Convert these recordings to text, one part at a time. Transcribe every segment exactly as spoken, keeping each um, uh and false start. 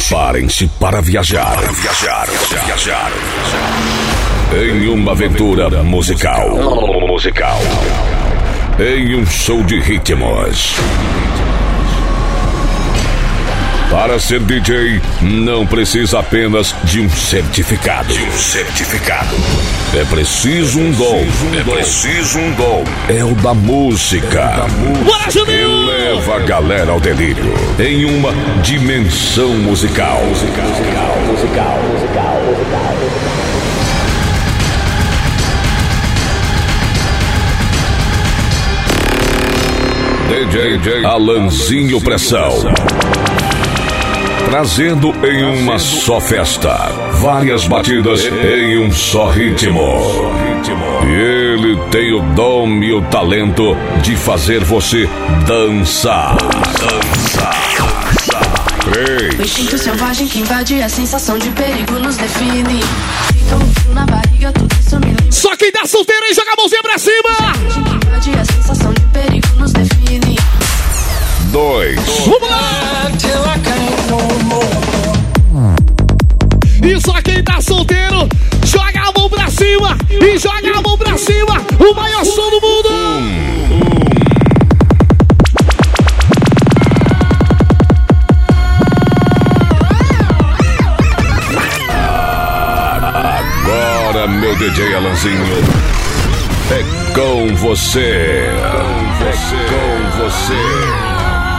Preparem-se para viajar. Para viajar, viajar. Em uma aventura musical. Musical. Em um show de ritmos. Para ser D J, não precisa apenas de um certificado. De um certificado. É preciso um dom. É preciso um dom. É o da música. Bora, Juninho! Eleva a galera ao delírio. Em uma dimensão musical. Musical, musical, musical, musical, musical. D J, D J Alanzinho Pressão. Trazendo em uma só festa várias batidas em um só ritmo. E ele tem o dom e o talento de fazer você dançar. Dançar. O instinto selvagem que invade a sensação de perigo nos define. Fica um frio na barriga, tudo isso me lembra. Só quem tá solteiro aí joga a mãozinha pra cima. Que invade a sensação de perigo nos define. Dois. Vamos lá! E só quem tá solteiro, joga a mão pra cima e joga a mão pra cima. O maior som do mundo. Um, um. Agora, meu D J Alanzinho, é com você. Com você. É com você.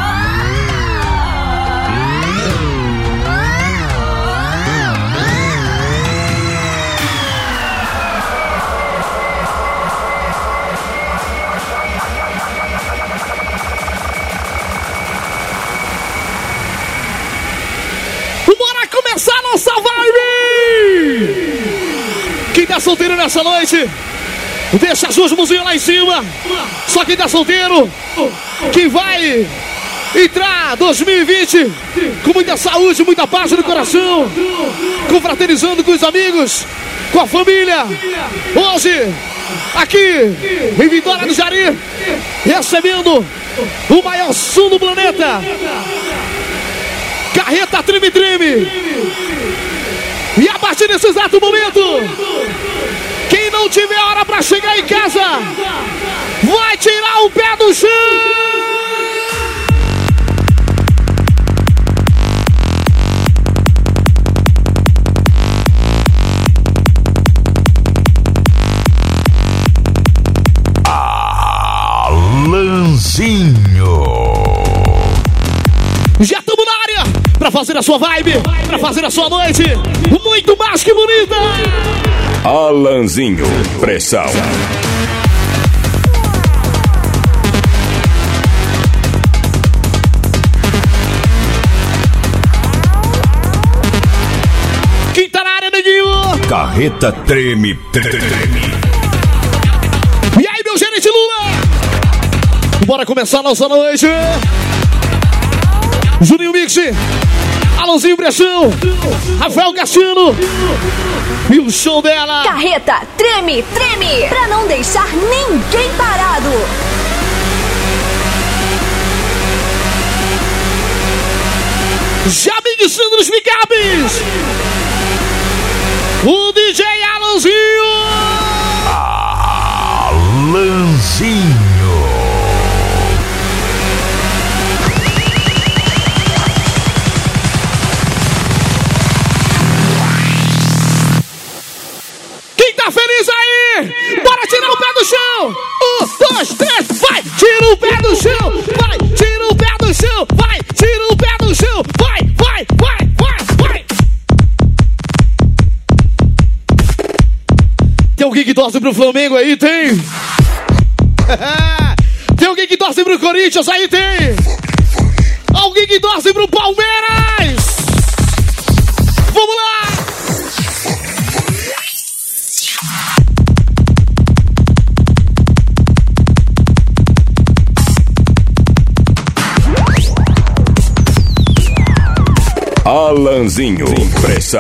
Nossa vibe! Quem tá solteiro nessa noite, deixa as duas mãozinhas lá em cima. Só quem tá solteiro, que vai entrar dois mil e vinte com muita saúde, muita paz no coração, confraternizando com os amigos, com a família. Hoje, aqui em Vitória do Jari, recebendo o maior som do planeta. Carreta Treme Treme. E a partir desse exato momento, quem não tiver hora pra chegar em casa, vai tirar o pé do chão. Alanzinho. Já estamos na área pra fazer a sua vibe, pra fazer a sua noite muito mais que bonita. Alanzinho Pressão. Quem tá na área, neguinho? Carreta Treme Treme. E aí, meu gerente Lula? Bora começar a nossa noite. Juninho Mix, Alanzinho Pressão, Rafael Cassiano e o show dela. Carreta Treme Treme, pra não deixar ninguém parado. Já mixando nos picapes, o D J Alanzinho. Alanzinho. Feliz aí! Bora tirar o pé do chão! Um, dois, três, vai! Tira o pé do chão! Vai! Tira o pé do chão! Vai! Tira o pé do chão! Vai! Vai! Vai! Vai! Vai! Tem alguém que torce pro Flamengo aí? Tem! Tem alguém que torce pro Corinthians aí? Tem! Alguém que torce pro Palmeiras! Vamos lá! Alanzinho Pressão.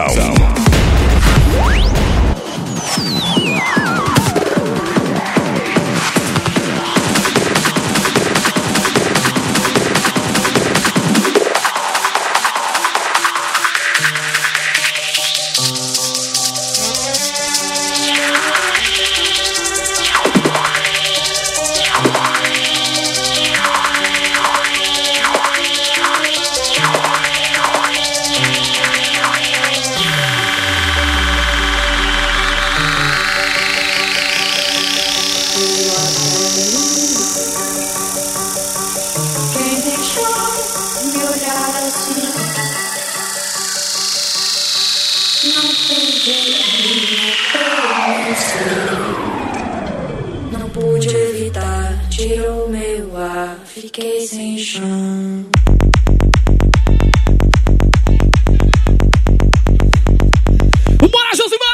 Não pude evitar, tirou meu ar, fiquei sem chão. Bora, Josimar!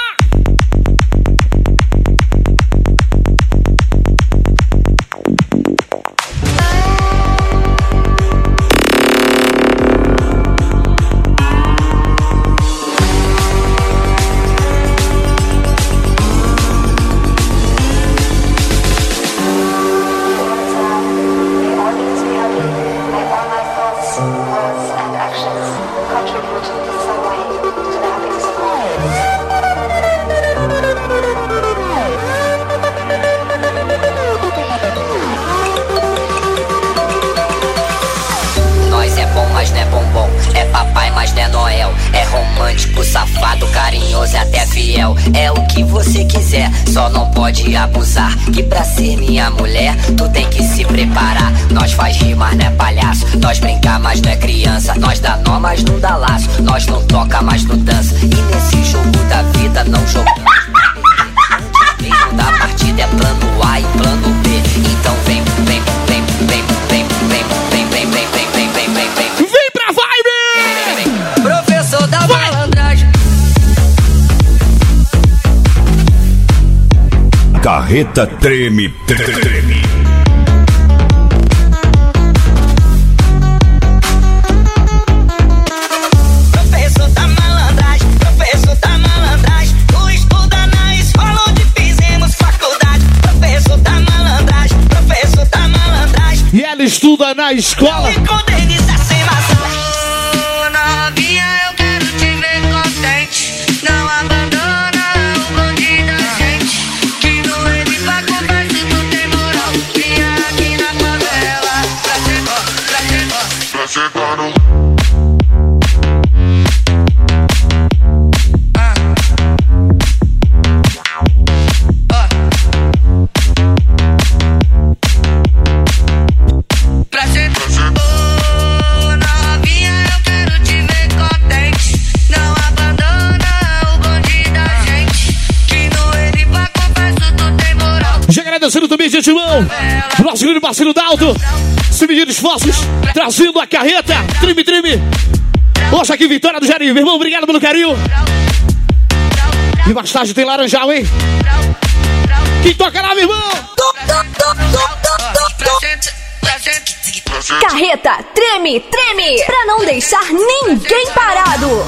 É o que você quiser, só não pode abusar. Que pra ser minha mulher, tu tem que se preparar. Nós faz rir, mas não é palhaço. Nós brincar, mas não é criança. Nós dá nó, mas não dá laço. Nós não toca, mas não dança. E nesse jogo da vida não jogamos. O meio da partida é plano A e plano B. Então vem, vem, vem, vem, vem, vem, vem, vem, vem, vem, vem, vem, vem, vem. Vem pra vibe! Professor da malandragem. Carreta treme, treme. Professor da malandragem, professor da malandragem. Tu estuda na escola onde fizemos faculdade. Professor da malandragem, professor da malandragem. E ela estuda na escola. Me condenisa sem maçã. Ô, novinha, eu quero te ver contente. Não abandona o bonde da gente. Que no ele pra conversa tu tem moral. Vinha aqui na favela pra chegar, pra chegar, pra chegar no... Agradecendo também, gente, irmão, o nosso grande parceiro Dalto, se medir esforços, trazendo a carreta, treme, treme. Hoje aqui, Vitória do Jari, meu irmão, obrigado pelo carinho. E mais tarde tem Laranjal, hein? Quem toca lá, meu irmão? Carreta, treme, treme, pra não deixar ninguém parado.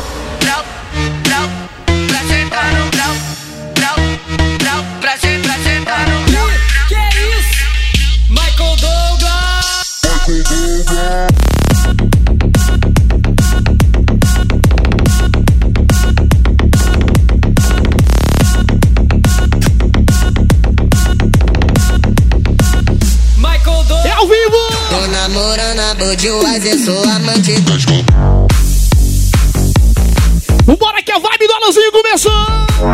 Que isso? Michael Douglas. Michael Douglas. É ao vivo! Tô namorando a Budweiser, sou amante. Vambora que a vibe do Alanzinho começou!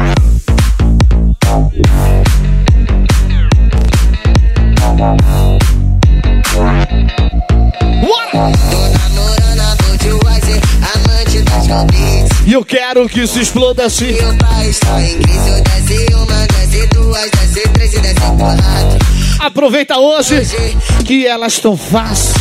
E eu quero que se exploda assim. Meu pai está em crise, eu desce uma, desce duas, desce três e desce quatro. Aproveita hoje que elas estão fácil.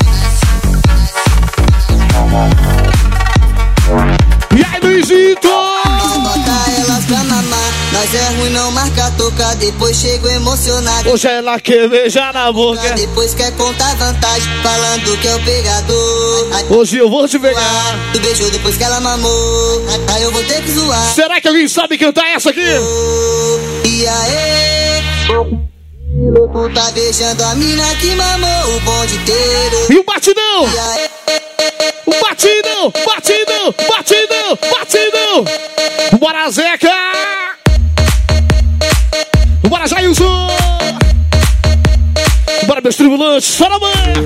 E aí, Luizito? Bota elas pra mamar, nós é ruim não marca tocar, depois chego emocionado. Hoje ela quer beijar na boca. Depois quer contar vantagem, falando que é o pegador. Hoje eu vou te pegar. Tu beijou depois que ela mamou, aí eu vou ter que zoar. Será que alguém sabe cantar essa aqui? E aí? Tu tá beijando a mina que mamou o bonde inteiro. E o batidão? E aí? O batidão, batidão, batidão, batidão. Bora, Zeca! Bora, Jailson! Bora, meus tribulantes, só na manhã!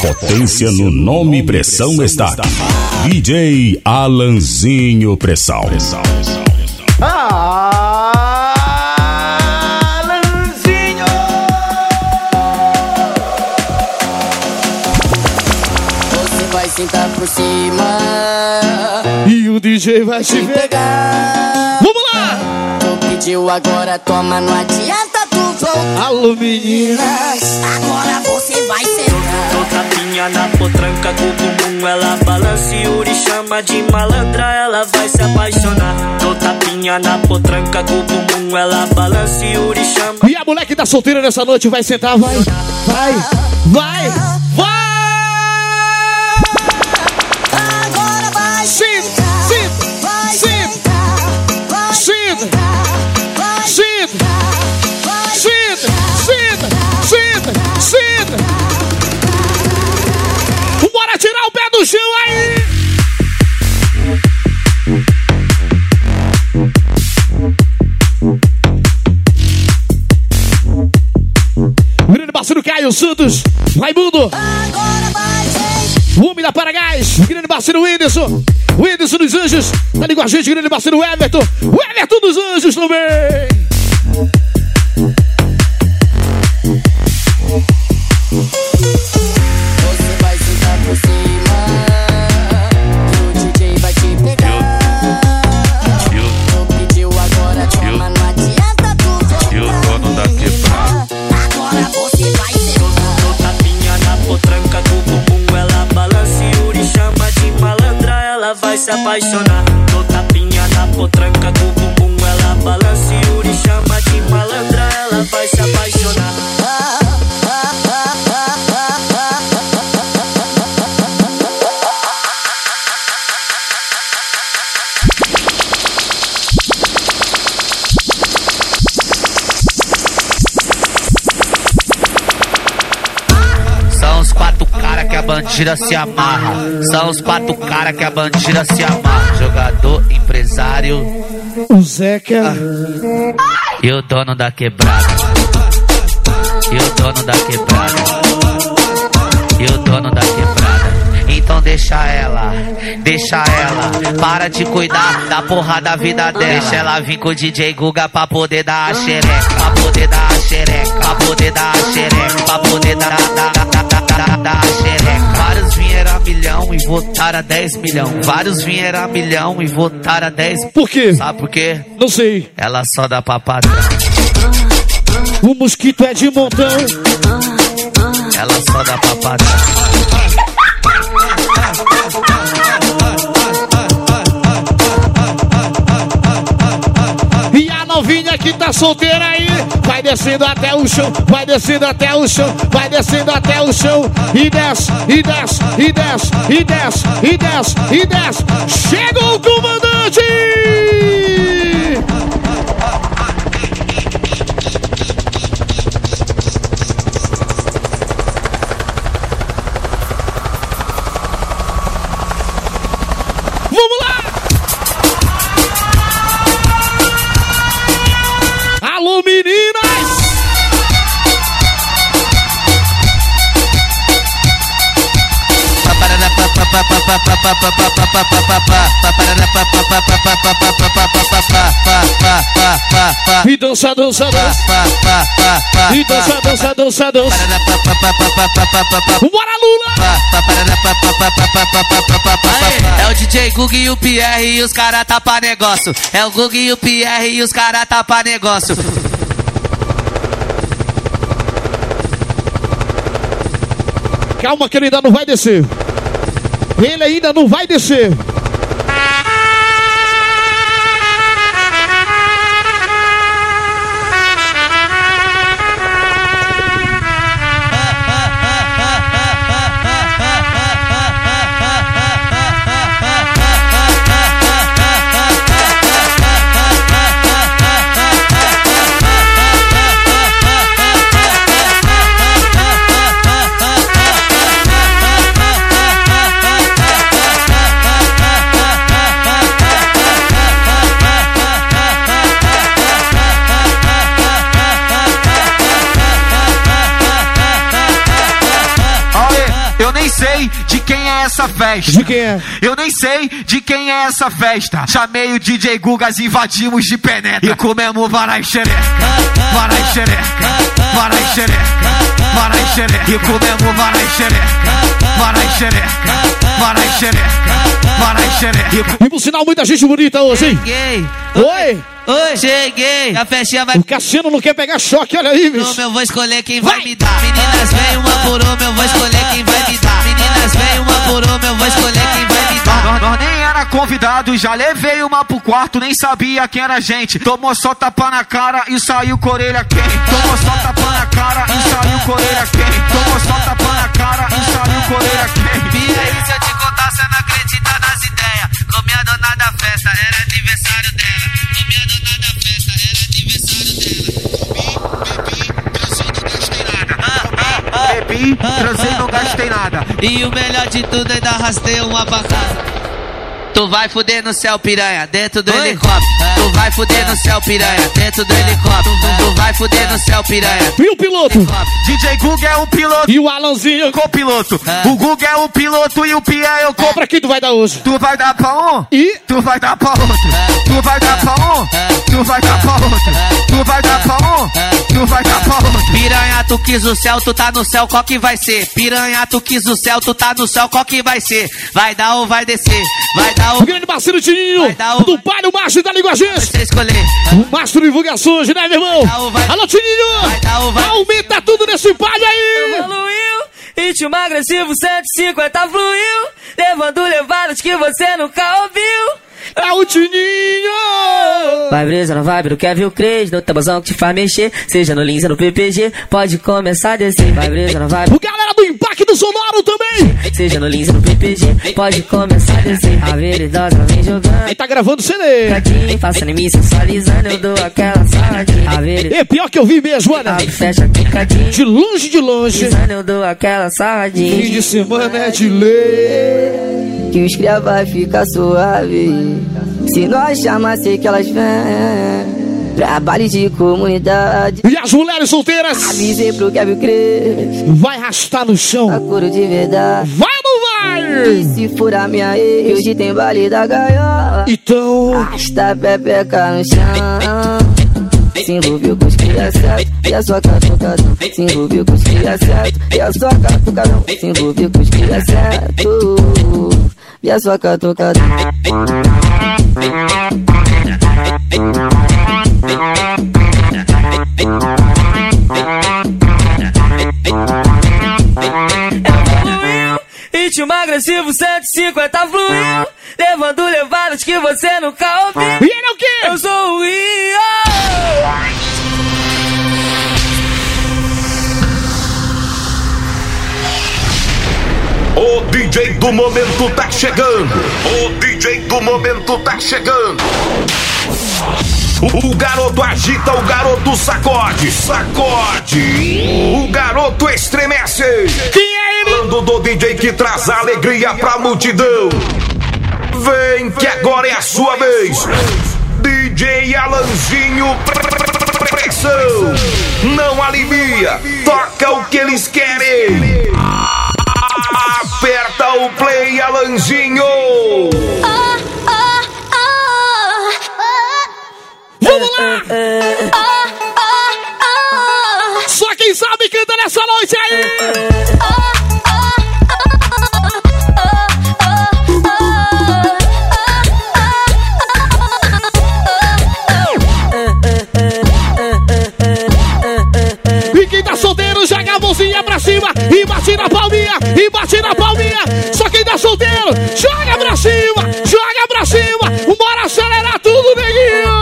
potência no nome Pressão está aqui. D J Alanzinho Pressão. Pressão, pressão, pressão. Alanzinho! Você vai sentar por cima e o D J vai te pegar. Vamos lá! Tu pediu, agora toma, não adianta tu voltar. Alô, meninas, agora você vai sentar. Tô tapinha na potranca, com o bumbum ela balança e Yuri chama de malandra, ela vai se apaixonar. Tô tapinha na potranca, com o bumbum ela balança e Yuri chama. E a moleque tá solteira nessa noite vai sentar, vai, vai, vai, vai! Agora vai Senta, senta, senta, senta, senta, senta, senta, senta, senta. Bora tirar o pé do chão aí! Grande parceiro Caio Santos, Raimundo, o homem da Paragás, grande parceiro Whindersson, o Whindersson dos Anjos, tá ali com a gente, grande parceiro Everton, o Everton dos Anjos também. Você vai sentar por cima, que o D J vai te pegar. Tu pediu, agora toma, não adianta tu voltar. E o dono da quebrada. Agora você vai sentar. Tô tapinha na potranca, com o bumbum ela balança e Yuri chama de malandra, ela vai se apaixonar. Tô tapinha na potranca, com o bumbum ela balança e Yuri chama de malandra, ela vai se apaixonar. São os quatro cara que a bandida se amarra. São os quatro cara que a bandida se amarra. Jogador, empresário, O Zeca e o dono da quebrada. E o dono da quebrada. E o dono da quebrada. Então deixa ela, deixa ela. Para de cuidar da porra da vida dela. Deixa ela vir com o D J Guga pra poder dar a xereca. Pra poder dar a xereca. Pra poder dar a xereca. Pra poder dar, dar, dar, dar, dar, dar a xereca. Vários vieram a milhão e votaram a dez milhão. Vários vieram a milhão e votaram a dez. Por quê? Sabe por quê? Não sei. Ela só dá pra patrão. O mosquito é de montão. Ela só dá pra patrão. E a novinha que tá solteira aí vai descendo até o chão, vai descendo até o chão, vai descendo até o chão. E desce, e desce, e desce, e desce, e desce, e desce. Chegou o comandante! Vamos lá! Alô, meninas! E dança, dança, dança. E dança, dança, dança, dança. Bora, Lula! É o D J Gug e o Pierre e os cara tá pra negócio. É o Gug e o Pierre e os cara tá pra negócio. Calma que ele ainda não vai descer. Ele ainda não vai descer. essa festa. De quem é? Eu nem sei de quem é essa festa. Chamei o D J Gugas, invadimos de penetra. E comemos varai xereca, varai xereca, varai xereca, varai xereca. E comemos varai xereca, varai xereca, varai xereca, varai xereca. E por sinal, muita gente bonita hoje, hein? Cheguei. Oi! Oi, cheguei. A festinha vai... O Cassiano não quer pegar choque, olha aí, bicho. Eu vou escolher quem vai, vai me dar. Meninas, vem uma por uma, eu vou escolher quem vai me dar. Meninas, vem uma por uma, eu vou escolher quem vai me dar. Nós, nós nem era convidado, já levei uma pro quarto, nem sabia quem era a gente. Tomou só tapa na cara e saiu com orelha quente. Tomou só tapa na cara e saiu com orelha quente. Tomou só tapa na cara e saiu com orelha quente. E aí, se eu te contar, você não acredita nas ideias. Comi a dona da festa, era aniversário dela. Comi a dona da festa, era aniversário dela. Bebi, transei, não gastei nada. E o melhor de tudo ainda arrastei uma pra casa. Tu vai fuder no céu, piranha, dentro do Oi? helicóptero. Tu vai fuder no céu, piranha, dentro do helicóptero. Tu vai fuder no céu, piranha. E o piloto? D J Guga é o piloto. E o Alanzinho? Copiloto. O Guga é o piloto e o Pia é o co... Pra quem tu vai dar hoje? Tu vai dar pra um? E? Tu vai dar pra outro. Tu vai dar pra um? Tu vai dar pra outro. Tu vai dar pra um? Tu vai dar pra outro. Piranha, tu quis o céu, tu tá no céu, qual que vai ser? Piranha, tu quis o céu, tu tá no céu, qual que vai ser? Vai dar ou vai descer? Vai dar ou... O grande parceiro Tininho, do pai do Márcio da Língua Gente. Você escolher. O Márcio divulgações, né, meu irmão? Vai... Alô, Tininho. Vai dar ou vai... Aumenta tudo nesse palho aí. Evoluiu, ritmo agressivo, cento e cinquenta fluiu. Levando levadas que você nunca ouviu. É o Tininho! Vai brisa na vibe do Kevin Cres, no tabuzão que te faz mexer. Seja no Lins ou no P P G, pode começar a descer. Vai brisa na vibe. O galera do Impacto Sonoro também! Seja no Lins ou no P P G, pode começar a descer. A veridosa vem jogando. Aí tá gravando C D. Cadinho, faça em mim sensualizando, eu dou aquela saladinha. A veridosa. É pior que eu vi mesmo, olha. Fecha picadinho. De longe, de longe. Eu dou aquela saladinha. Fim de semana é de lei. Que os cria vai ficar suave. Se nós chamar, sei que elas vêm. Trabalho de comunidade. E as mulheres solteiras? Avisei pro Kevin Cres. Vai arrastar no chão. A couro de verdade. Vai ou não vai? E se furar minha ex, hoje tem baile da gaiola. Então arrasta a pepeca no chão. Se envolveu com os cria certo e a sua catucadão. Se envolveu com os cria certo e a sua catucadão. Se envolveu com os cria certo e a sua catucadão. Evoluiu, ritmo agressivo, cento e cinquenta fluiu. Levando levadas que você nunca ouviu. E ele é o quê? Eu sou o Rio. O D J do momento tá chegando. O D J do momento tá chegando. O garoto agita, o garoto sacode, sacode. O garoto estremece. Quem é ele? Falando do D J que traz alegria pra multidão. Vem que agora é a sua vez. D J Alanzinho Pressão. Não alivia, toca o que eles querem. Aperta o play, Alanzinho. Ah, ah, ah, ah. Vamos lá! Ah, ah, ah. Só quem sabe canta nessa noite aí! Ah, e quem tá solteiro, joga a mãozinha pra cima e bate na palminha, e bate na palminha. Só quem tá solteiro, joga pra cima, joga pra cima. Bora acelerar tudo, neguinho!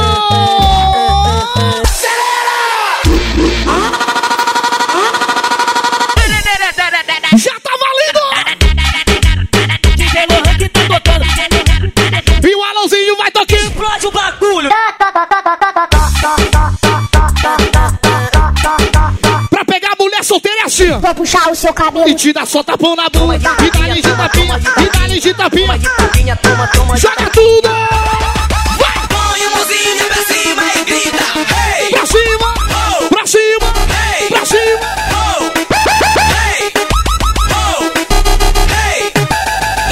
Já tá valendo! E o Alãozinho vai tocando. Explode o bagulho. Pra pegar a mulher solteira é assim. Vou puxar o seu cabelo E te dá só tapão na bunda. E dá-lhe de tapinha, e dá-lhe de tapinha. Joga tudo! Vai! Põe a mãozinha pra cima e grita. Hey! Pra cima! Oh! Pra cima! Hey! Pra cima! Oh! Hey! Oh! Hey!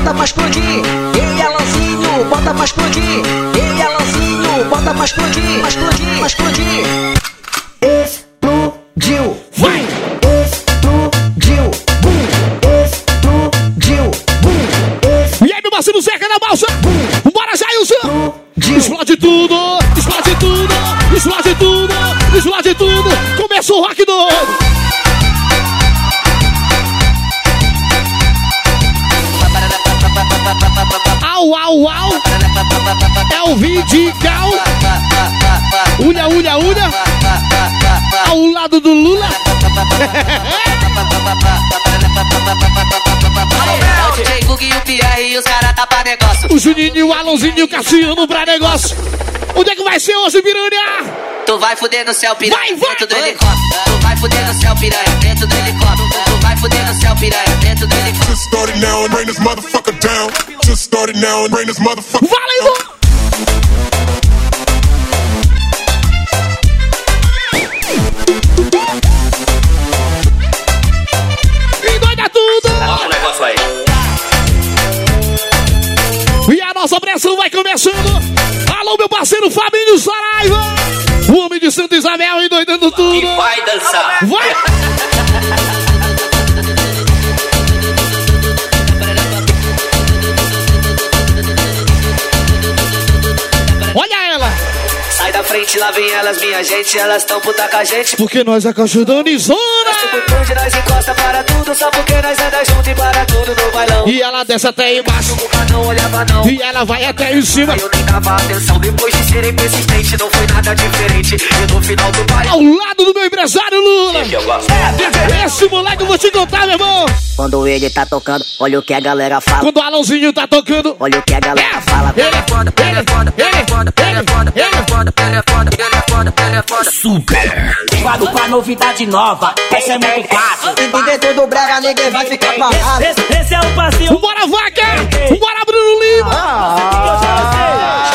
bota pra explodir. Ei, Alanzinho, bota pra explodir. Ei, Alanzinho, bota pra explodir. Pra explodir, pra explodir. Explodiu, vai! Explodiu, bum! Explodiu, bum! E aí, meu parceiro Zeca na balsa? Bora, Jailson! Explode tudo, explode tudo, explode tudo, explode tudo. Começou o rock doido. Au, au, au. É o Vidigal. Ulha, ulha, ulha. Ao lado do Lula. É o D J Gug e o Pierre e os caras tá pra negócio. O Juninho, o Alonzinho e o Cassiano pra negócio. Onde é que vai ser hoje, piranha? Tu vai fuder no céu, piranha, vai, vai, dentro do helicóptero. Tu vai fuder no céu, piranha, dentro do helicóptero. Tu vai fuder no céu, piranha, dentro do helicóptero. Just started now and bring this motherfucker down. Just started now and bring this motherfucker down. Valeu! Endoida tudo! Olha o negócio aí. E a nossa pressão vai começando. Alô, meu parceiro Fabinho Saraiva. O homem de Santa Isabel endoidando tudo. E vai dançar. Vai! Olha ela! Sai da frente, lá vem elas, minha gente. Elas tão puta com a gente. Porque nós é cachorronizona. Hoje nós encosta para tudo. Só porque nós anda junto e para tudo no bailão. E ela desce até embaixo. Não olhava não. E ela vai até em cima. Eu nem dava atenção. Depois de serem persistente, não foi nada diferente. E no final do baile, ao lado do meu empresário Lula. Que eu gosto. Esse moleque eu vou te contar, meu irmão. Quando ele tá tocando, olha o que a galera fala. Quando o Alãozinho tá tocando, olha o que a galera fala. Ele é foda, ele é foda, ele é foda, ele é foda, ele é foda, ele é foda, ele é foda, ele é foda. Super. Levado pra novidade nova, essa é muito fácil. Entender tudo brega, ninguém vai ficar parado. Esse, esse é o passinho. Vambora, vaca! Vambora, Bruno Lima! Ah,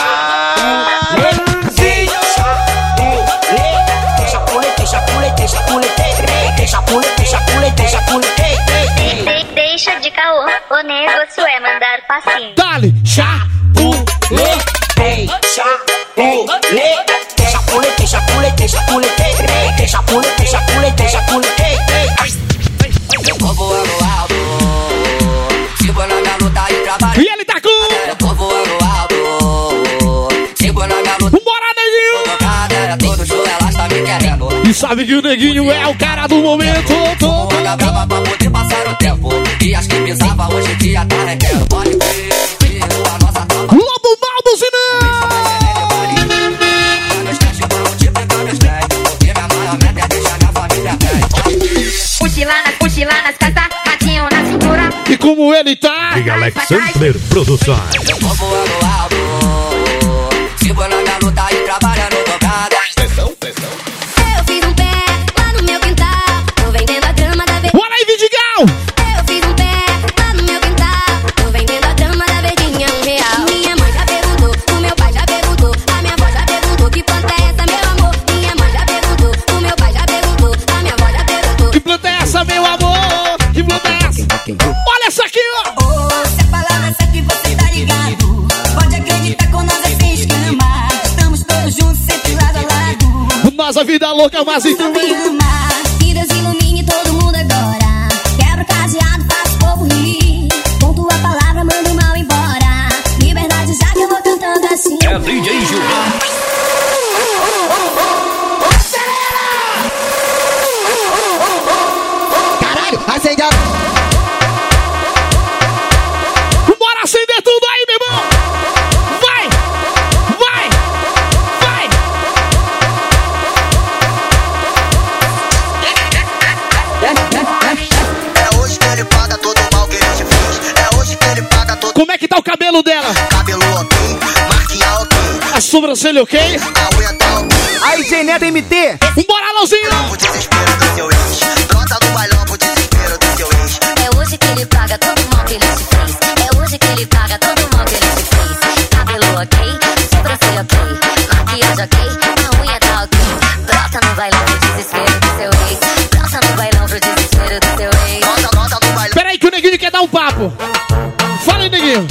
Deixa de caô, o negócio é mandar passinho. Dale, chapulê, chapulê, chapulê, chapulê, chapulê, chapulê, chapulê, chapulê. Eu tô voando alto. Sigo na minha luta e trabalho. E ele tá com. Eu tô voando alto. Sigo na minha luta. Bora, neguinho! Todo show ela tá me querendo. E sabe que o neguinho é o cara do momento. Anda brava pra poder passar o tempo. E as que pisava hoje em dia tá requero. Pode ver, a nossa tropa. Lobo mal buzinão! Mochilanas, mochilanas, casa, gatinho na cintura. E como ele tá? E Alexander Produções. Eu tô voando alto. Sigo na minha luta e trabalhando dobrada. Pressão, pressão. Eu fiz um pé lá no meu quintal. Tô vendendo a grama da verdinha. Bora aí, Vidigal! Eu fiz um pé lá no meu quintal. Tô vendendo a grama da verdinha, um real. Minha mãe já perguntou, o meu pai já perguntou. A minha avó já perguntou, que planta é essa, meu amor? Minha mãe já perguntou, o meu pai já perguntou. A minha avó já perguntou. Que planta é essa, meu amor? Que planta é essa? Olha essa aqui, ó! Oh, se a palavra é certa e você tá ligado. Pode acreditar com nós é sem escama. Estamos todos juntos, sempre lado a lado. Nossa vida louca, mas e também. Que Deus ilumine todo mundo agora. Quebra o cadeado, faz o povo rir. Com tua palavra, manda o mal embora. Liberdade já que eu vou cantando assim. É D J Gilberto. Caralho, acende a... Bora acender tudo aí, meu irmão! Vai! Vai! Vai! É hoje que ele paga todo o mal que ele te fez. É hoje que ele paga todo... Como é que tá o cabelo dela? Cabelo ok, marquinha ok. A sobrancelha ok? A unha tá ok. Aí, Geneta M T. Bora, Lauzinho! O desespero do seu ex. Trota do bailão pro desespero do seu ex. É hoje que ele paga todo o mal que ele te fez. É hoje que ele paga todo o mal que ele te fez. Cabelo ok, sobrancelha ok, maquiagem ok, a unha tá ok. Brota no bailão pro desespero do seu ex. Brota no bailão pro desespero do seu ex. Nota, nota do bailão. Peraí que o neguinho quer dar um papo. Fala aí, neguinho.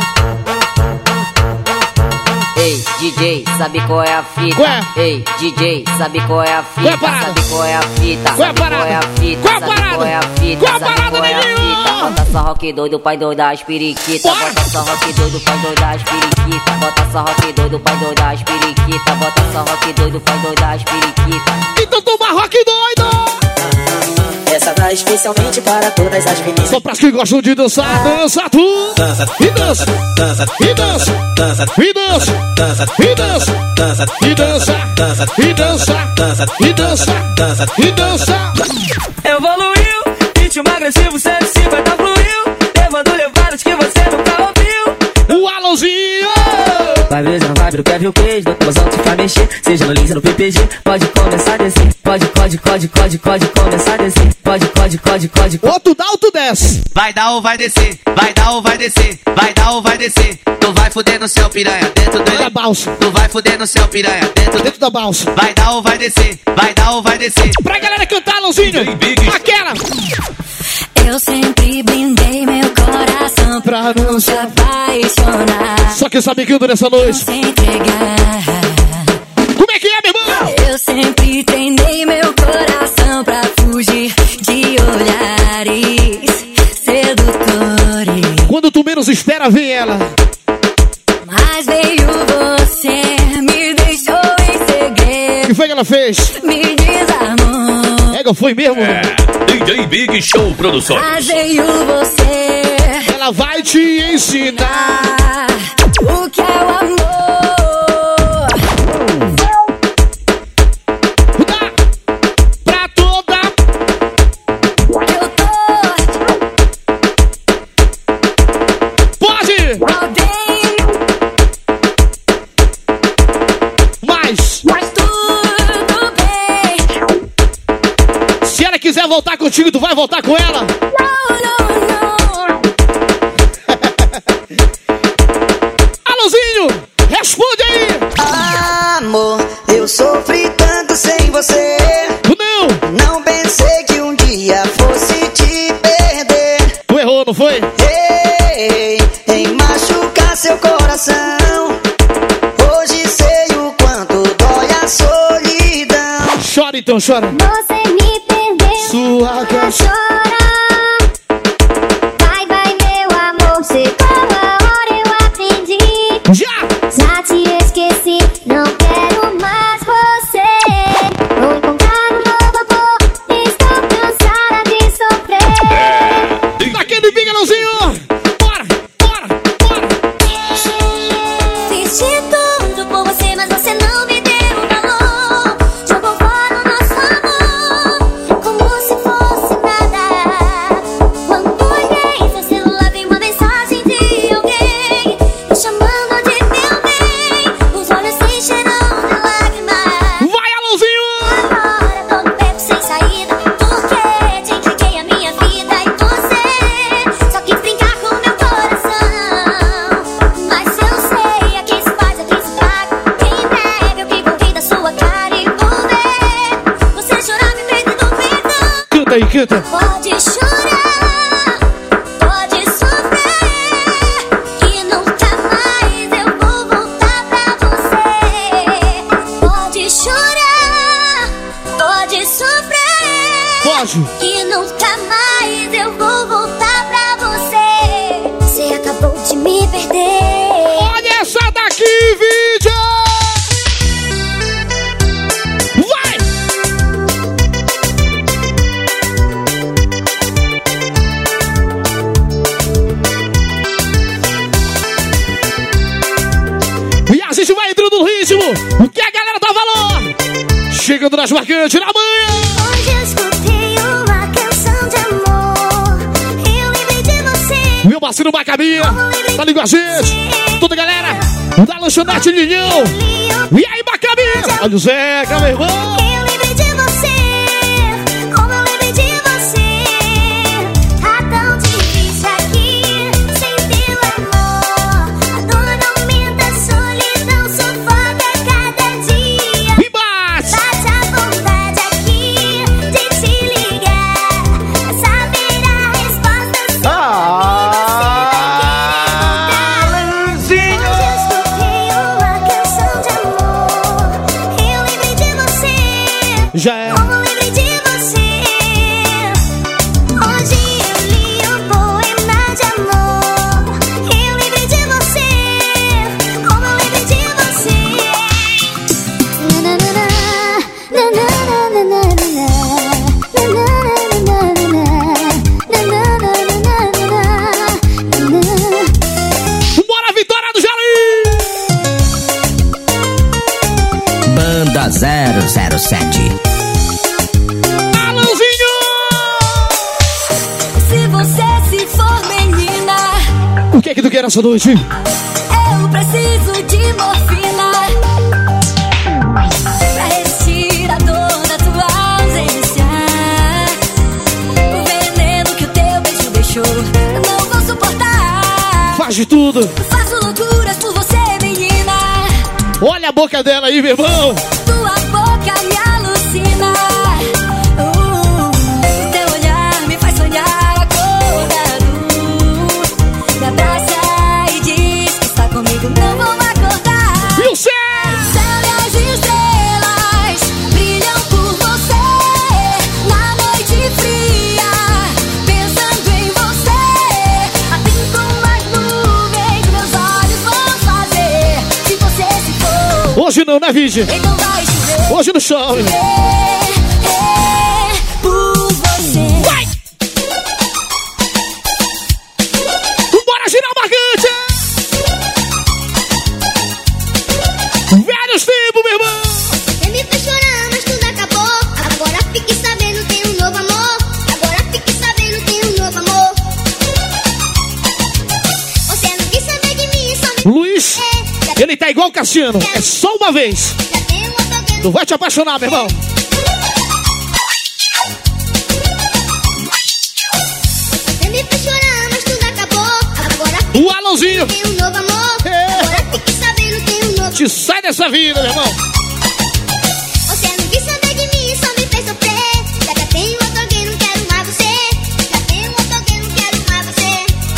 Ei, D J, sabe qual é a fita? Qual é? Ei, D J, sabe qual é a fita? Qual é a parada? Sabe qual é a fita? Qual é a Sabe parada? qual é a fita? Qual é a Sabe parada? qual é a fita? Qual é a Sabe parada, qual é a neguinho? fita? Bota só rock doido, pai doidar as periquita. Bota só rock doido, pai doidar as periquita. Bota só rock doido, pai doidar as periquita. Bota só rock doido, pai doidar as periquita. Então toma rock doido! Essa vai especialmente para todas as meninas. Só pras que gostam de dançar, dança tu! Dança, e dança, dança, e dança, dança, e dança, dança, e dança, dança, e dança, dança, e dança, dança, e dança, dança, e dança. Evoluiu, ritmo agressivo, cento e cinquenta fluiu, levando levadas que você nunca ouviu. O Alonzinho! Vai brisa, não vai pro Kevin Cage, no tabuzão te faz mexer. Seja no Lins ou no P P G, pode começar a descer. Pode, pode, pode, pode, pode começar a descer. Pode, pode, pode, pode. Ou tu dá ou tu desce. Vai dar ou vai descer, vai dar ou vai descer, vai dar ou vai descer. Tu vai fuder no céu, piranha, dentro do... Da balsa. Tu vai fuder no céu, piranha, dentro Dentro da balsa. Vai dar ou vai descer, vai dar ou vai descer. Pra galera cantar, Alonzinho. Aquela. Eu sempre blindei meu coração pra não se apaixonar. Só que sabe que nessa noite. Se entregar. Como é que é, meu irmão? Eu sempre treinei meu coração pra fugir de olhares sedutores. Quando tu menos espera, vem ela. Mas veio você, me deixou em segredo. O que foi que ela fez? Me desarmou. Ega, foi mesmo? É, D J Big Show Produções. Mas veio você. Ela vai te ensinar o que é o amor. Dá pra toda. Eu tô. Pode! Mais! Mas tudo bem. Se ela quiser voltar contigo, tu vai voltar com ela? Não, não, não. Alonzinho, responde aí! Amor, eu sofri tanto sem você. Não! Não pensei que um dia fosse te perder. Tu errou, não foi? Ei, em machucar seu coração. Hoje sei o quanto dói a solidão. Chora então, chora. Você me perdeu. Sua canção. Vai, vai, meu amor. Chegou a hora, eu aprendi. Já! Já te esqueci, não quero mais você. Vou encontrar um novo amor. Estou cansada de sofrer. Daquele big, Alonzinho! Bora, bora, bora! Fiz de tudo por você, mas você não me deu valor. Jogou fora o nosso amor, como se fosse nada. Quando olhei seu celular, vi uma mensagem de alguém me chamando de meu bem. Os olhos se encheram de lágrimas. Vai, Alonzinho! Agora tô no beco sem saída, porque te entreguei a minha vida e você só quis brincar com meu coração. Mas eu sei, aqui se faz, aqui se paga. Quem nega, eu que vou rir da sua cara e vou ver você chorar me pedindo perdão. Canta aí, canta! Pode chorar, pode sofrer, que nunca mais eu vou voltar pra você. Pode chorar, pode sofrer, Pode! que nunca mais eu vou voltar pra você. Você acabou de me perder. Olha essa daqui, vídeo! Vai! E a gente vai entrando no ritmo, o que a galera dá valor! Chegando nas marcantes na manhã! Hoje eu escutei uma canção de amor. Eu lembrei de você. Meu parceiro Macabia, tá ali com a gente! Toda a galera da lanchonete Linhão! E aí, Macabia? Olha o Zeca, meu irmão! Eu lembrei de você, como eu lembrei de você. Tá tão difícil aqui, sem teu amor. A dor aumenta, a solidão sufoca cada dia. E bate! Bate a vontade aqui de te ligar, saber a resposta se Ah! zero zero sete. Alanzinho! Se você se for menina, O que é que tu quer essa noite? eu preciso de morfina pra resistir a dor da tua ausência. O veneno que o teu beijo deixou, não vou suportar. Faz de tudo. Faço loucuras por você, menina. Olha a boca dela aí, meu irmão. Tua boca me alucina. Uh, teu olhar me faz sonhar acordado. Me abraça e diz que está comigo, não vou acordar. E o céu? Céu e as estrelas brilham por você. Na noite fria, pensando em você. Assim como as nuvens, meus olhos vão fazer. Se você se for, Hoje não, né, Vigi? então vai chover. Hoje não chove. É por você. Vai! Bora girar o marcante! Velhos tempos, meu irmão! Você me fez chorar, mas tudo acabou. Agora fique sabendo, tem um novo amor. Agora fique sabendo, tem um novo amor. Você não quis saber de mim, só me... Luiz, ele tá igual o Cassiano. É só uma vez. Já tem um outro alguém. Tu vai te apaixonar, meu irmão. Você me fez chorar, mas tudo acabou. Agora fique O Alonzinho. tem um novo amor. É. Agora fique sabendo, tem um novo... Te sai dessa vida, meu irmão. Você não quis saber de mim, só me fez sofrer. Já já tem outro alguém, não quero mais você. Já tem outro alguém, não quero mais você.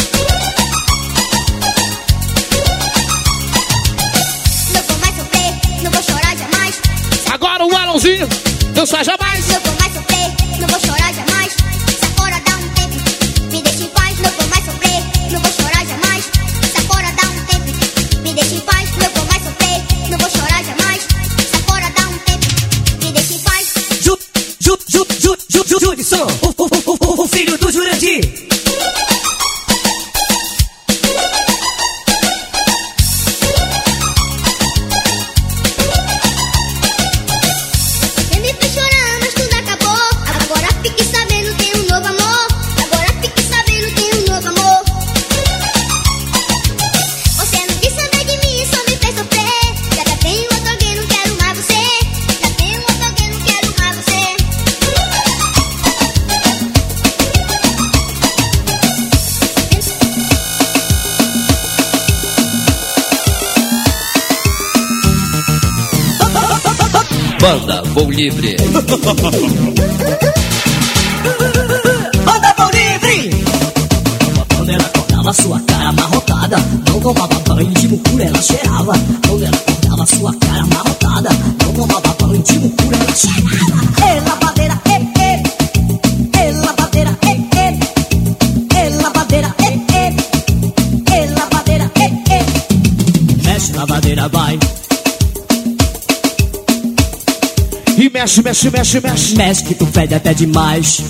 Não vou mais sofrer, não vou chorar jamais. Agora o Alonzinho. Dança jamais. Não vou mais sofrer, não vou chorar jamais. Sai fora, dá um tempo, me deixa em paz. Não vou mais sofrer, não vou chorar jamais. Sai fora, dá um tempo, me deixa em paz. Não vou mais sofrer, não vou chorar jamais. Sai fora, dá um tempo, me deixa em paz. Ju, Ju, Ju, Ju, Ju, Ju, Judson, o, o, o, o, o filho do Jurandir. Você me fez chorar, mas tudo acabou. Agora fique sabendo, tem um novo amor. Agora fique sabendo, tem um novo amor. Você não quis saber de mim, só me fez sofrer. Já já tem outro alguém, não quero mais você. Já tem outro alguém, não quero mais você. Banda Voo Livre. Banda Voo Livre! Quando ela acordava, sua cara amarrotada. Não tomava banho de mucura, ela cheirava. Quando ela acordava, sua cara amarrotada. Não tomava banho de mucura, ela cheirava. É lavadeira, é, é. É lavadeira, é, é. É lavadeira, é, é. É lavadeira, é, é. Mexe, lavadeira, vai. E mexe, mexe, mexe, mexe. Mexe que tu fede até demais.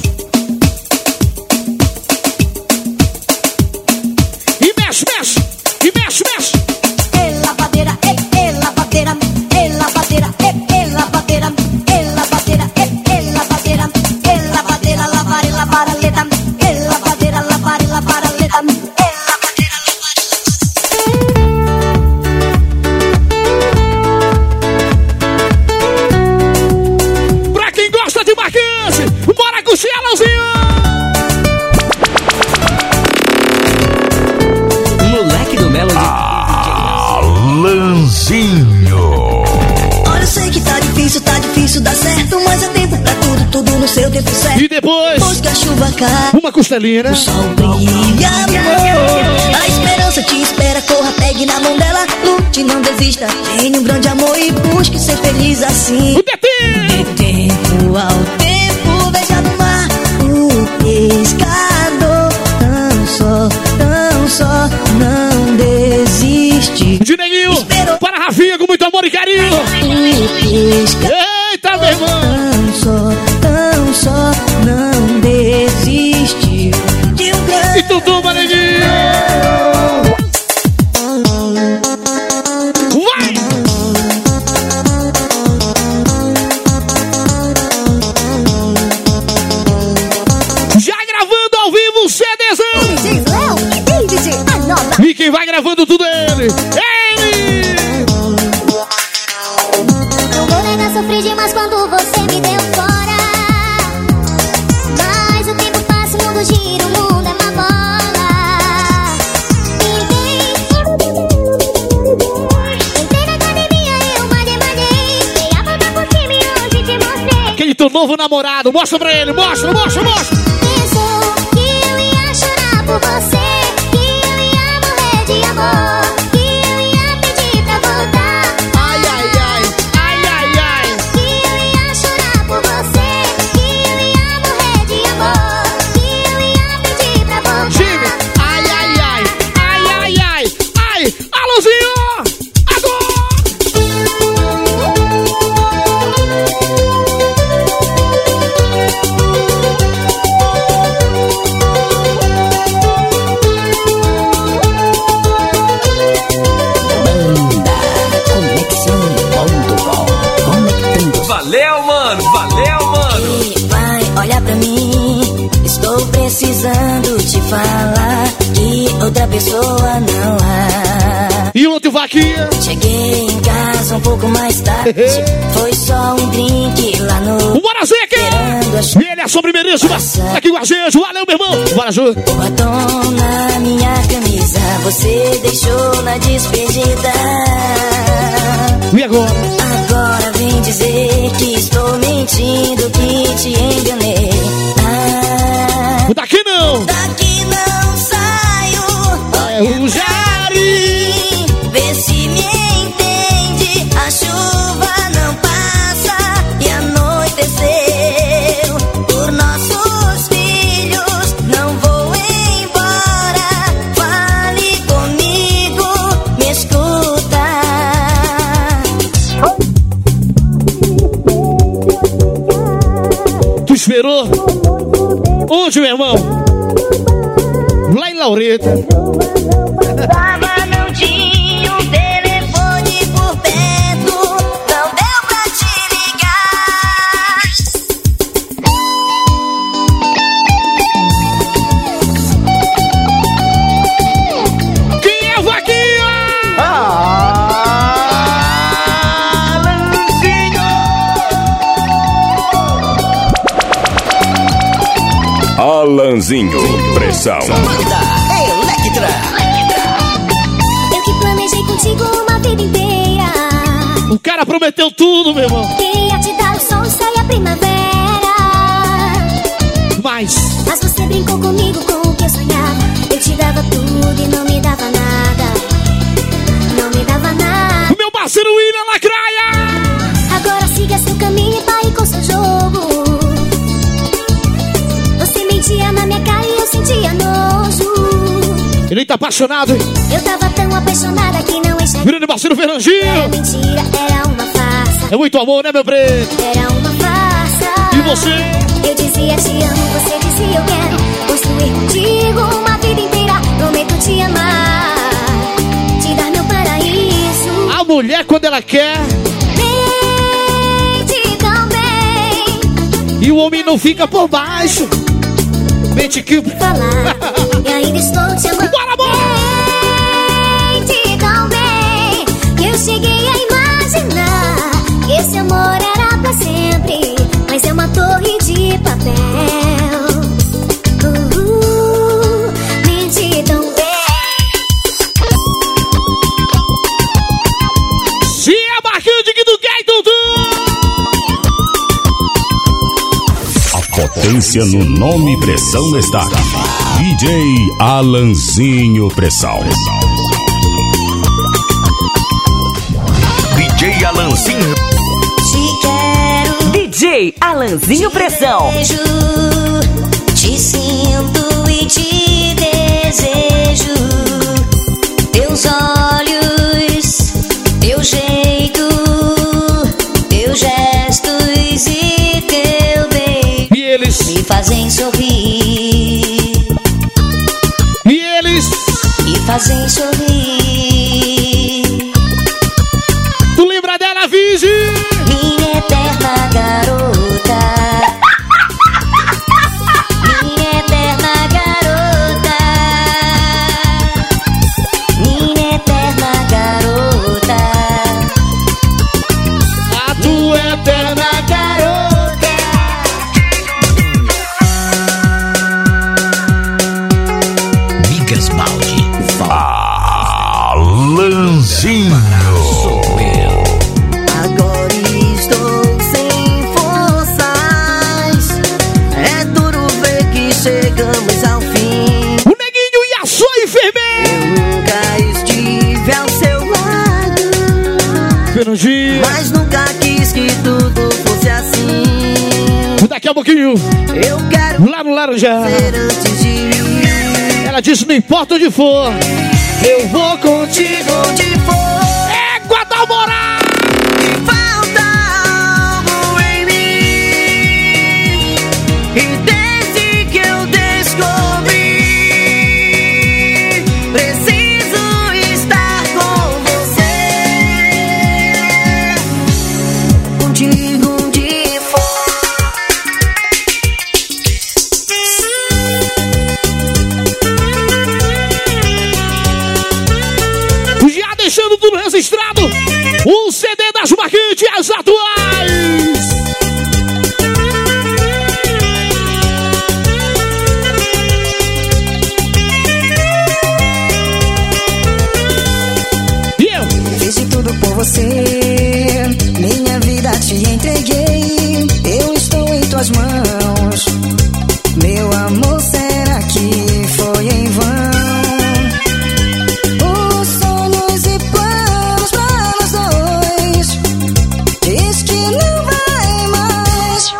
E mexe, mexe. E mexe, mexe. É lavadeira, é, é lavadeira. É lavadeira, é, é lavadeira. É lavadeira, é, é lavadeira. É lavadeira, lavar e lavar a leda. É lavadeira, lavar e lavar a leda. É lavadeira, lavar. Pra quem gosta de marcante, bora curtir Alonzinho. Moleque do Melo. Alanzinho. Olha, eu sei que tá difícil, tá difícil dar certo, mas é tempo pra tudo, tudo no seu tempo certo. E depois, depois que a chuva cai, uma costelinha, né? o sol brilha, amor. A esperança te espera, corra, pegue na mão dela, lute, não desista. Tenha um grande amor e busque ser feliz assim. O Dê tempo ao tempo, veja no mar o pescador. Tão só, tão só, não desiste. De Neguinho, para a Rafinha com muito amor e carinho. Eita, meu irmão. Tão só, tão só, não desiste de um grande... E Tutu, Neguinho. Vai! E quem vai gravando tudo é ele. Ele! Não vou negar, sofri demais quando você me deu fora. Mas o tempo passa, o mundo gira, o mundo é uma bola. Entrei na academia e eu malhei, malhei. Dei a volta por cima e hoje te mostrei. Aquele teu novo namorado, mostra pra ele, mostra, mostra, mostra. Pensou que eu ia chorar por você, que eu ia morrer de amor, que eu ia pedir pra voltar. Ai, ai, ai, ai, ai, ai. Que eu ia chorar por você, que eu ia morrer de amor, que eu ia pedir pra voltar. Time, ai, ai, ai, ai, ai, ai, ai. Alôzinho, agora! Valeu, mano, valeu, mano. E vai, olha pra mim. Estou precisando te falar que outra pessoa não há. E ontem o Vaquinha? Cheguei em casa um pouco mais tarde. Foi só um drink lá no... Bora, Zeca! E ele é a sobremeiríssima. Aqui com a gente. Valeu, meu irmão. Bora, Ju. O batom na minha camisa você deixou na despedida. E agora? Agora vem dizer que estou mentindo, que te enganei. Ah, daqui não! Daqui não saio. É o Jari. Vê se me entende. A chuva não passa e anoiteceu. Por nossos filhos não vou embora. Fale comigo, me escuta. Tu esperou? Onde, meu irmão? Lá em Laureta. Tava, não tinha um telefone por perto. Não deu pra te ligar. Quem é Vaquinha? Alanzinho, pressão. Electra. Eu que planejei contigo uma vida inteira. O cara prometeu tudo, meu irmão. Queria te dar o sol, o céu e a primavera. Mas Mas você brincou comigo com o que eu sonhava. Eu te dava tudo e não me dava nada. Não me dava nada. o meu parceiro William Lacraia. Agora siga seu caminho e pare com seu jogo. Você mentia na minha cara e eu sentia nojo. Ele tá apaixonado, hein? Eu tava tão apaixonada que não enxergava. Grande parceiro Fernandinho. Era mentira, era uma farsa. É muito amor, né, meu preto? Era uma farsa. E você? Eu dizia te amo, você dizia eu quero construir contigo uma vida inteira. Prometo te amar, te dar meu paraíso. A mulher, quando ela quer, mente tão bem. e o homem não fica por baixo. Mente que falar, e ainda estou te amando. Bora, amor! Mente tão bem que eu cheguei a imaginar que esse amor era pra sempre, mas é uma torre de papel. Uh, uh, mente tão bem. Se é bacante que tu quer, Tutu! A potência no nome Pressão está. D J Alanzinho Pressão. D J Alanzinho. Te quero. D J Alanzinho Pressão. Desejo, te sinto e te desejo. Teus olhos, teu jeito, teus gestos e teu beijo. E eles? Me fazem sorrir. E eles? Me fazem sorrir. Tu lembra dela, Vigi? Minha eterna garota. Minha eterna garota. Alanzinho. Agora estou sem forças. É duro ver que chegamos ao fim. O Neguinho e a sua enfermeira. Eu nunca estive ao seu lado, Fernandinho, mas nunca quis que tudo fosse assim. daqui a pouquinho Eu quero lá no Laranjal. ser antes de ir. Ela disse, não importa onde for, eu vou contigo onde for. Égua da moral. Falta algo em mim, e desde que eu descobri, preciso estar com você. Contigo onde for. Já deixando tudo registrado, o C D das marcantes atuais. E eu? Fiz de tudo por você, minha vida te entreguei. Eu estou em tuas mãos, meu amor, será que foi em vão? Os sonhos e planos para nós dois, diz que não vai mais.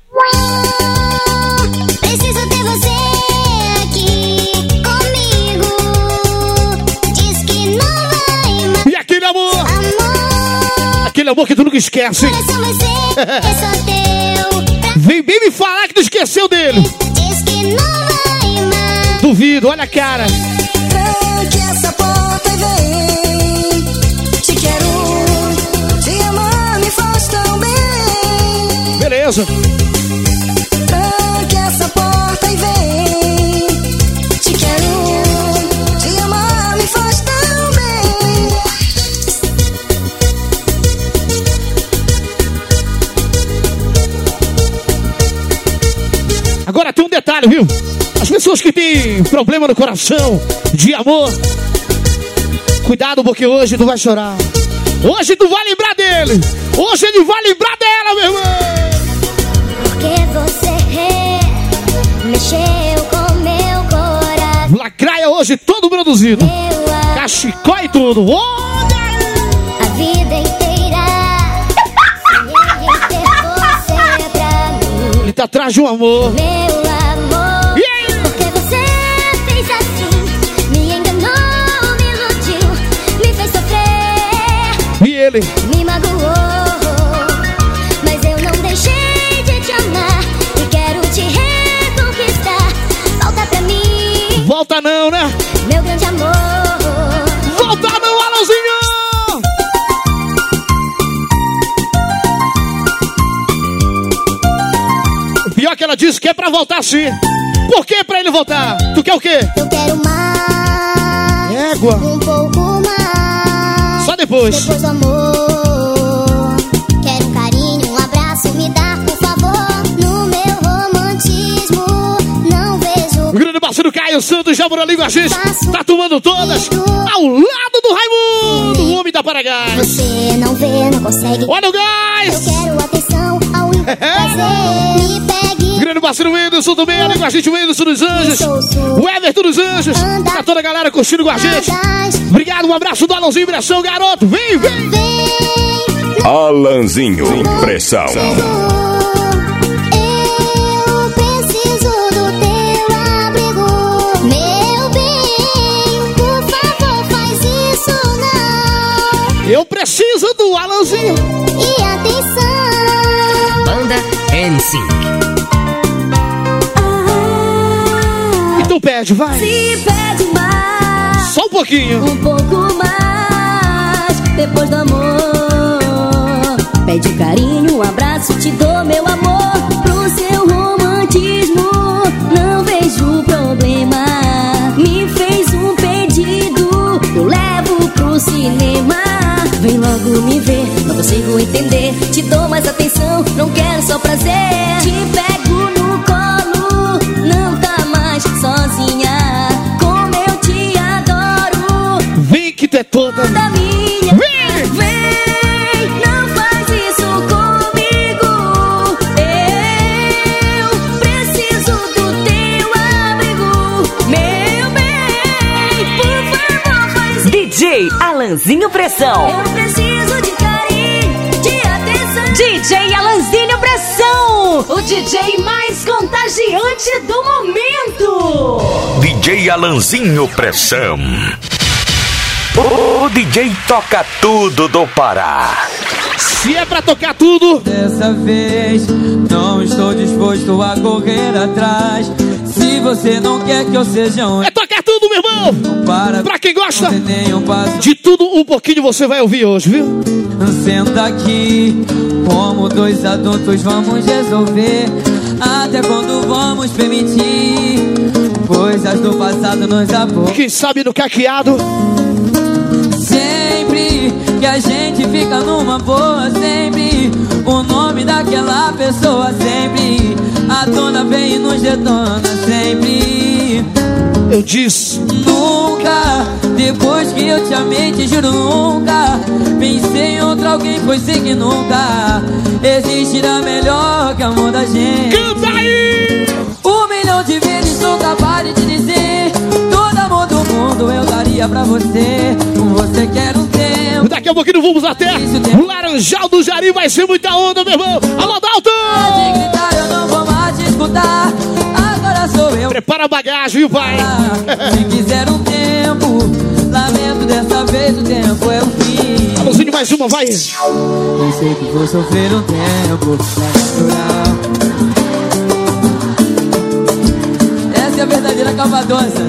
Preciso ter você aqui comigo. Diz que não vai mais. E aquele amor, aquele amor que tu nunca esquece. Coração vai ser, é só teu. Vem bem me falar que tu esqueceu dele. Diz que não vai mais. Duvido, olha a cara. Tranque essa porta e vem. Te quero, te amar me faz tão bem. Beleza. Tranque essa porta e vem. Te quero, te amar me faz tão bem. Agora tem um detalhe, viu? As pessoas que têm problema no coração, de amor, cuidado porque hoje tu vai chorar. Hoje tu vai lembrar dele. Hoje ele vai lembrar dela, meu irmão. Porque você mexeu com meu coração. Lacraia hoje todo produzido. Cachicó e tudo. Olha! A vida inteira sonhei em ter você pra mim. Ele tá atrás de um amor. Meu amor, E aí? porque você fez assim, me enganou, me iludiu, me fez sofrer, E ele? me magoou. Mas eu não deixei de te amar e quero te reconquistar. Volta pra mim, Volta não, né? meu grande amor. Volta não, Alanzinho! Pior que ela disse que é pra voltar sim. Por que pra ele voltar? Tu quer o quê? Eu quero mais, Égua. um pouco mais. Só depois. Depois do amor, quero um carinho, um abraço, me dá, por favor. No meu romantismo, não vejo. O grande parceiro Caio Santos já por ali com a gente. Tá tomando todas ao lado do Raimundo, o homem da Paragás. Você não vê, não consegue. Olha o gás! Eu quero atenção ao fazer. Me pegue. Grande parceiro Whindersson também, ali com a gente, o Whindersson dos Anjos. O Everton dos Anjos. Tá toda a galera curtindo com a gente. Obrigado, um abraço do Alanzinho Pressão, garoto. Vem, vem! Alanzinho Pressão. Eu preciso do teu abrigo. Meu bem, por favor, faz isso não. Eu preciso do Alanzinho. E atenção. Banda N cinco. Então pede, vai. Se pede mais, Só um pouquinho. um pouco mais. Depois do amor, pede um carinho, um abraço, te dou meu amor. Pro seu romantismo, não vejo problema. Me fez um pedido, eu levo pro cinema. Vem logo me ver, não consigo entender. Te dou mais atenção, não quero só prazer. Te pego no colo, não tá mais sozinha. Como eu te adoro. Vem que tu é toda da minha. Vem! Vem, não faz isso comigo. Eu preciso do teu abrigo. Meu bem, por favor, faz isso. D J Alanzinho Pressão. Eu preciso de carinho, de atenção. D J Alanzinho Pressão, o D J mais contagiante do momento. D J Alanzinho Pressão. O D J toca tudo do Pará. Se é pra tocar tudo, dessa vez não estou disposto a correr atrás. Se você não quer que eu seja um... É tocar tudo, meu irmão. Para pra quem gosta um passo... de tudo, um pouquinho você vai ouvir hoje, viu? Senta aqui, como dois adultos vamos resolver. Até quando vamos permitir coisas do passado nos apoiam. Quem sabe no caqueado. Sempre que a gente fica numa boa, sempre o nome daquela pessoa, sempre a dona vem e nos detona, sempre. Eu disse nunca, depois que eu te amei, te juro nunca pensei em outro alguém, pois sei que nunca existirá melhor que o amor da gente. Canta aí! Um milhão de vezes sou capaz de te dizer todo amor do mundo eu daria pra você. Você quer um tempo. Daqui a pouquinho vamos até o Laranjal do Jari, vai ser muita onda, meu irmão. Alô, Dalton! De gritar eu não vou mais te escutar. Agora sou eu. Prepara a bagagem, viu, pai? Se quiser um tempo, lamento dessa vez o tempo é o fim. Alôzinho, mais uma, vai. Eu sei que vou sofrer um tempo, essa é a verdadeira Calvadonça.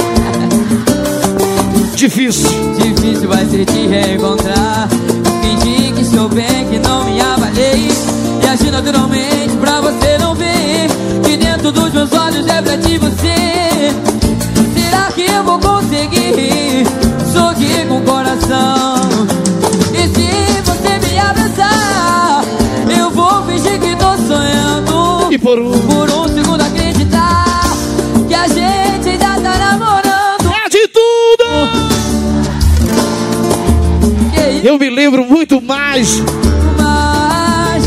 Difícil. Difícil vai ser te reencontrar. Fingir que estou bem, que não me abalei. E agir naturalmente pra você não ver que dentro dos meus olhos reflete você. Será que eu vou conseguir sorrir com o coração? E se você me abraçar, eu vou fingir que tô sonhando. E por um, por um segundo acreditar que a gente ainda tá namorando. É de tudo! Eu me lembro muito mais. Mas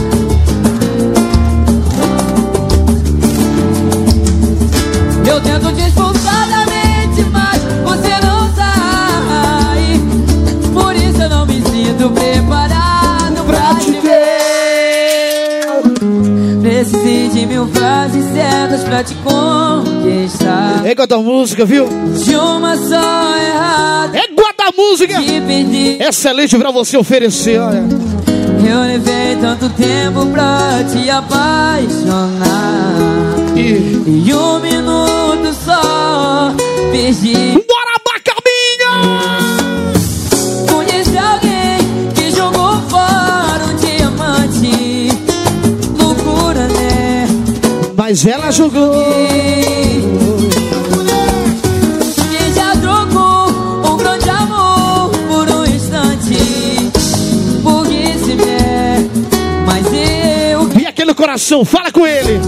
eu tento te expulsar da mente, mas você não sai. Por isso eu não me sinto preparado pra te ver. Preciso de mil frases certas pra te conquistar. É igual a música, viu? De uma só errada. É igual a música. Excelente pra você oferecer, olha. Eu levei tanto tempo pra te apaixonar. E, e um minuto só perdi. Bora, Bacabinha! Conheci alguém que jogou fora um diamante. Loucura, né? Mas ela jogou. Que já trocou um grande amor por um instante. Burrice, né? Mas eu... E aquele coração, fala com ele.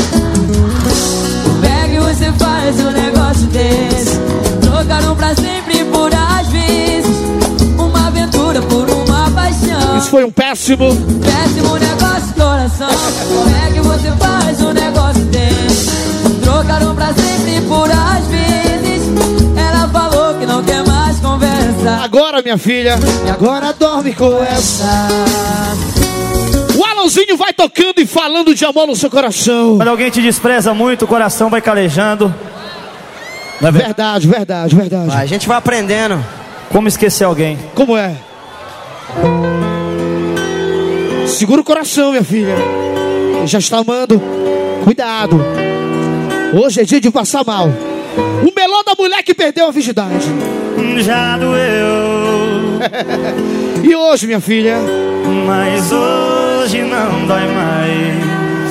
Pega e você faz um negócio desse. Trocaram pra sempre por às vezes. Uma aventura por uma paixão. Isso foi um péssimo. Péssimo negócio, coração. Pega e você faz um negócio desse. Trocaram pra sempre por às vezes. Ela falou que não quer mais conversa. Agora, minha filha, e agora dorme com essa. O Alanzinho vai tocando e falando de amor no seu coração. Quando alguém te despreza muito, o coração vai calejando. Não é verdade, verdade, verdade. A gente vai aprendendo como esquecer alguém. Como é? Segura o coração, minha filha. Ele já está amando. Cuidado. Hoje é dia de passar mal. O melão da mulher que perdeu a virgindade. Já doeu. E hoje, minha filha? Mas hoje não dói mais.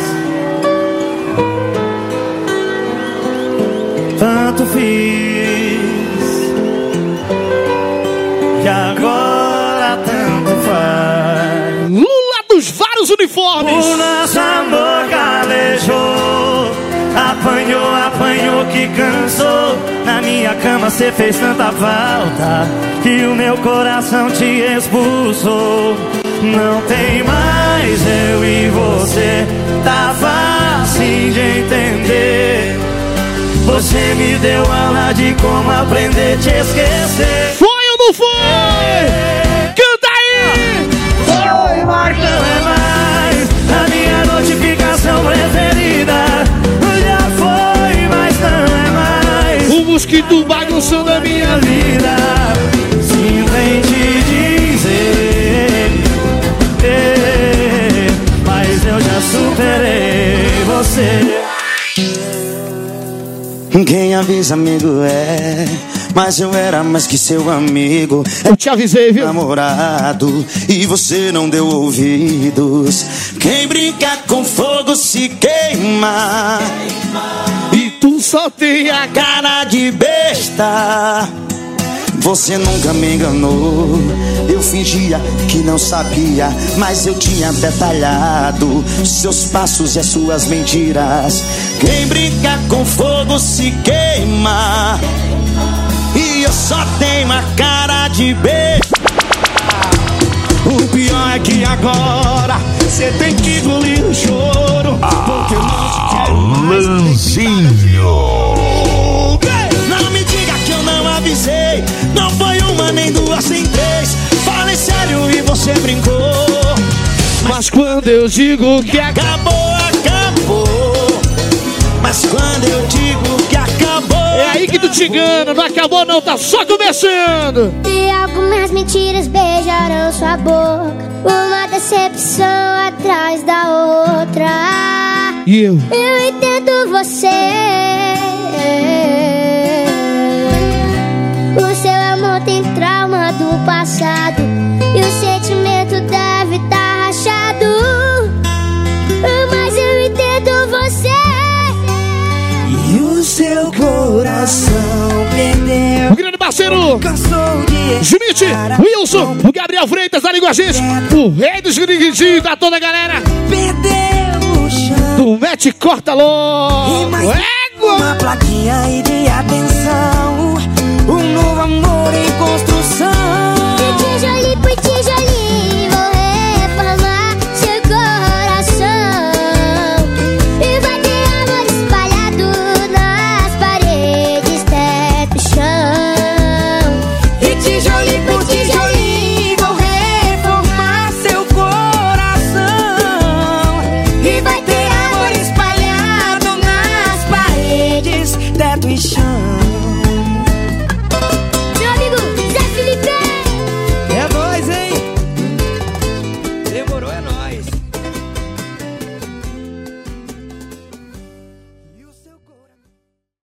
Tanto fiz que agora tanto faz. Lula dos vários uniformes. O nosso amor calejou. A apanhou, apanhou que cansou. Na minha cama cê fez tanta falta que o meu coração te expulsou. Não tem mais eu e você, tá fácil de entender. Você me deu aula de como aprender a te esquecer. Foi ou não foi? Canta aí! Foi, mas não é mais a minha notificação preferida. Já foi, mas não é mais o mosquito bagunçando a minha vida. Simplesmente dizer, eh, mas eu já superei você. Quem avisa, amigo, é. Mas eu era mais que seu amigo. Eu te avisei, viu? Namorado, e você não deu ouvidos. Quem brinca com fogo se queima. E tu só tem a cara de besta. Você nunca me enganou. Eu fingia que não sabia, mas eu tinha detalhado seus passos e as suas mentiras. Quem brinca com fogo se queima. E eu só tenho a cara de besta. O pior é que agora cê tem que engolir o choro, porque eu não te quero mais. Alanzinho. Não me diga que eu não avisei. Não foi uma, nem duas, nem três. Falei sério e você brincou. Mas quando eu digo que acabou, acabou. Mas quando eu digo que acabou, é aí que tu te engana. Não acabou não, tá só começando. E algumas mentiras beijaram sua boca. Uma decepção atrás da outra. E eu? Eu entendo você. O seu amor tem trauma do passado. E o sentimento deve estar rachado. Mas eu entendo você. E o seu coração perdeu. O grande parceiro Schmidt, Wilson, o Gabriel Freitas ali com a gente. O rei dos gringuinhos, da toda a galera. Perdeu o chão. Do Mete Corta Logo. Égua. Uma plaquinha aí de atenção. Um novo amor em construção. De tijolinho por tijolinho vou reformar seu coração. E vai ter amor espalhado nas paredes, teto, chão. E tijolinho por tijolinho